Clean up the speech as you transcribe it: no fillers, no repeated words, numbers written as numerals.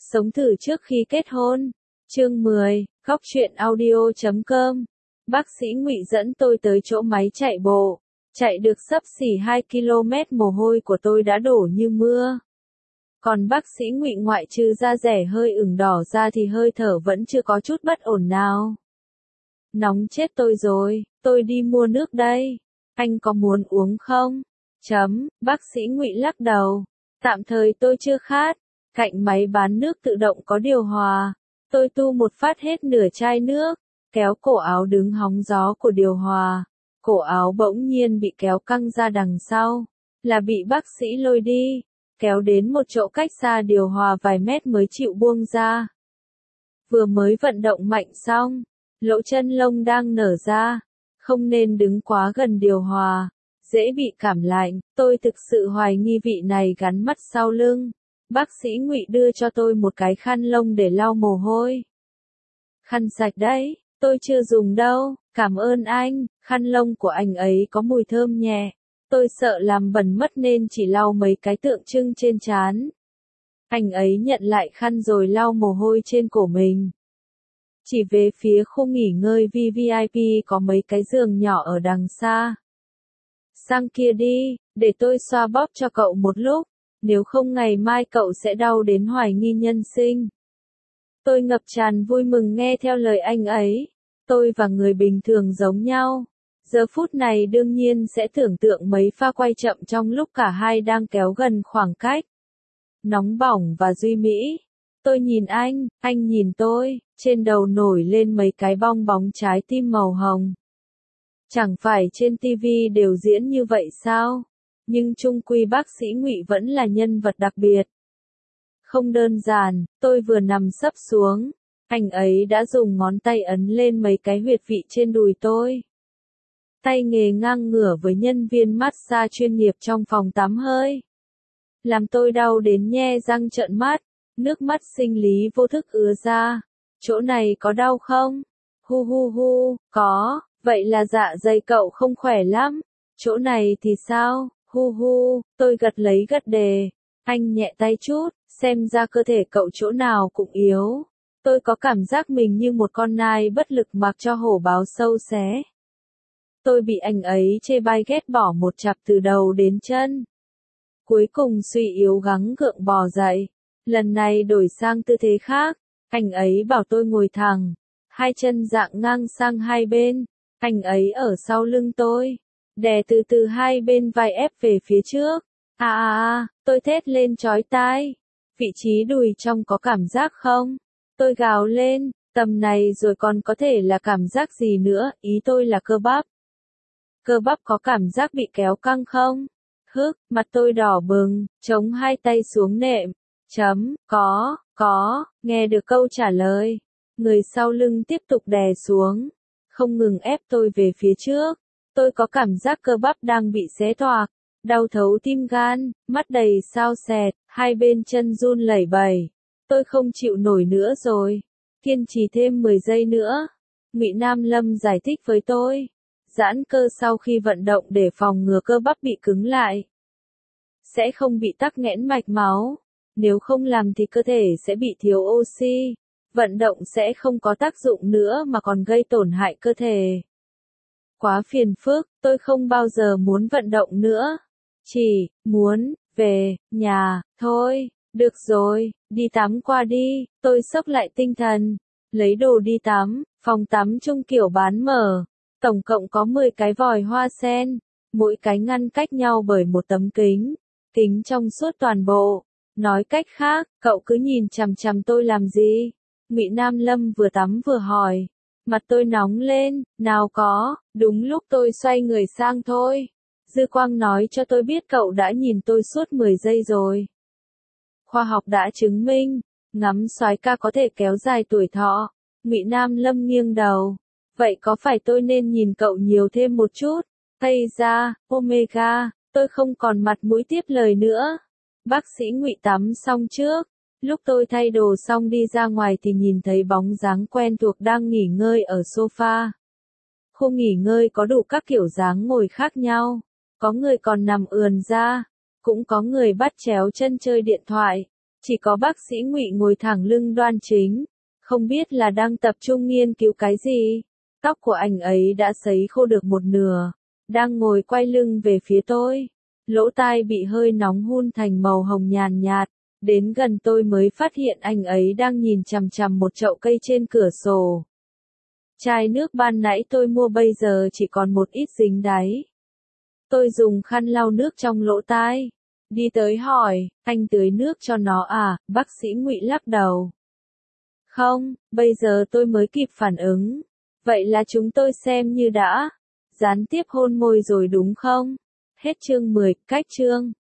Sống thử trước khi kết hôn. Chương 10, Góc truyện audio.com. Bác sĩ Ngụy dẫn tôi tới chỗ máy chạy bộ. Chạy được xấp xỉ 2 km mồ hôi của tôi đã đổ như mưa. Còn bác sĩ Ngụy ngoại trừ da rẻ hơi ửng đỏ ra thì hơi thở vẫn chưa có chút bất ổn nào. Nóng chết tôi rồi, tôi đi mua nước đây. Anh có muốn uống không? Bác sĩ Ngụy lắc đầu. Tạm thời tôi chưa khát. Cạnh máy bán nước tự động có điều hòa. Tôi tu một phát hết nửa chai nước, kéo cổ áo đứng hóng gió của điều hòa. Cổ áo bỗng nhiên bị kéo căng ra đằng sau, là bị bác sĩ lôi đi, kéo đến một chỗ cách xa điều hòa vài mét mới chịu buông ra. Vừa mới vận động mạnh xong, lỗ chân lông đang nở ra, không nên đứng quá gần điều hòa, dễ bị cảm lạnh. Tôi thực sự hoài nghi vị này gắn mắt sau lưng. Bác sĩ Ngụy đưa cho tôi một cái khăn lông để lau mồ hôi. Khăn sạch đấy, tôi chưa dùng đâu, cảm ơn anh. Khăn lông của anh ấy có mùi thơm nhẹ. Tôi sợ làm bẩn mất nên chỉ lau mấy cái tượng trưng trên trán. Anh ấy nhận lại khăn rồi lau mồ hôi trên cổ mình. Chỉ về phía khu nghỉ ngơi VVIP có mấy cái giường nhỏ ở đằng xa. Sang kia đi, để tôi xoa bóp cho cậu một lúc. Nếu không ngày mai cậu sẽ đau đến hoài nghi nhân sinh. Tôi ngập tràn vui mừng nghe theo lời anh ấy. Tôi và người bình thường giống nhau. Giờ phút này đương nhiên sẽ tưởng tượng mấy pha quay chậm trong lúc cả hai đang kéo gần khoảng cách. Nóng bỏng và duy mỹ. Tôi nhìn anh nhìn tôi, trên đầu nổi lên mấy cái bong bóng trái tim màu hồng. Chẳng phải trên TV đều diễn như vậy sao? Nhưng chung quy bác sĩ Ngụy vẫn là nhân vật đặc biệt. Không đơn giản, tôi vừa nằm sấp xuống, anh ấy đã dùng ngón tay ấn lên mấy cái huyệt vị trên đùi tôi. Tay nghề ngang ngửa với nhân viên massage chuyên nghiệp trong phòng tắm hơi. Làm tôi đau đến nhe răng trợn mắt, nước mắt sinh lý vô thức ứa ra. Chỗ này có đau không? Hu hu hu, có, vậy là dạ dày cậu không khỏe lắm. Chỗ này thì sao? Hu hu, tôi gật lấy gật đề. Anh nhẹ tay chút, xem ra cơ thể cậu chỗ nào cũng yếu. Tôi có cảm giác mình như một con nai bất lực mặc cho hổ báo sâu xé. Tôi bị anh ấy chê bai ghét bỏ một chặp từ đầu đến chân. Cuối cùng suy yếu gắng gượng bò dậy. Lần này đổi sang tư thế khác. Anh ấy bảo tôi ngồi thẳng. Hai chân dạng ngang sang hai bên. Anh ấy ở sau lưng tôi. Đè từ từ hai bên vai ép về phía trước. Tôi thét lên chói tai. Vị trí đùi trong có cảm giác không? Tôi gào lên, tầm này rồi còn có thể là cảm giác gì nữa, ý tôi là cơ bắp. Cơ bắp có cảm giác bị kéo căng không? Mặt tôi đỏ bừng, chống hai tay xuống nệm. Có, nghe được câu trả lời. Người sau lưng tiếp tục đè xuống, không ngừng ép tôi về phía trước. Tôi có cảm giác cơ bắp đang bị xé toạc, đau thấu tim gan, mắt đầy xao xẹt, hai bên chân run lẩy bẩy. Tôi không chịu nổi nữa rồi. Kiên trì thêm 10 giây nữa. Ngụy Nam Lâm giải thích với tôi. Giãn cơ sau khi vận động để phòng ngừa cơ bắp bị cứng lại. Sẽ không bị tắc nghẽn mạch máu. Nếu không làm thì cơ thể sẽ bị thiếu oxy. Vận động sẽ không có tác dụng nữa mà còn gây tổn hại cơ thể. Quá phiền phức, tôi không bao giờ muốn vận động nữa. Chỉ muốn về nhà thôi. Được rồi, đi tắm qua đi. Tôi xốc lại tinh thần, lấy đồ đi tắm. Phòng tắm chung kiểu bán mở. Tổng cộng có 10 cái vòi hoa sen, mỗi cái ngăn cách nhau bởi một tấm kính. Kính trong suốt toàn bộ. Nói cách khác, cậu cứ nhìn chằm chằm tôi làm gì? Ngụy Nam Lâm vừa tắm vừa hỏi. Mặt tôi nóng lên, nào có, đúng lúc tôi xoay người sang thôi. Dư quang nói cho tôi biết cậu đã nhìn tôi suốt 10 giây rồi. Khoa học đã chứng minh, ngắm soái ca có thể kéo dài tuổi thọ. Ngụy Nam Lâm nghiêng đầu. Vậy có phải tôi nên nhìn cậu nhiều thêm một chút? Hay ra, Omega, tôi không còn mặt mũi tiếp lời nữa. Bác sĩ Ngụy tắm xong trước. Lúc tôi thay đồ xong đi ra ngoài thì nhìn thấy bóng dáng quen thuộc đang nghỉ ngơi ở sofa. Khu nghỉ ngơi có đủ các kiểu dáng ngồi khác nhau. Có người còn nằm ườn ra. Cũng có người bắt chéo chân chơi điện thoại. Chỉ có bác sĩ Ngụy ngồi thẳng lưng đoan chính, không biết là đang tập trung nghiên cứu cái gì. Tóc của anh ấy đã sấy khô được một nửa, đang ngồi quay lưng về phía tôi. Lỗ tai bị hơi nóng hun thành màu hồng nhàn nhạt, đến gần tôi mới phát hiện anh ấy đang nhìn chằm chằm một chậu cây trên cửa sổ. Chai nước ban nãy tôi mua bây giờ chỉ còn một ít dính đáy. Tôi dùng khăn lau nước trong lỗ tai, đi tới hỏi, anh tưới nước cho nó à? Bác sĩ Ngụy lắc đầu. Không, bây giờ tôi mới kịp phản ứng. Vậy là chúng tôi xem như đã gián tiếp hôn môi rồi đúng không? Hết chương 10, cách chương.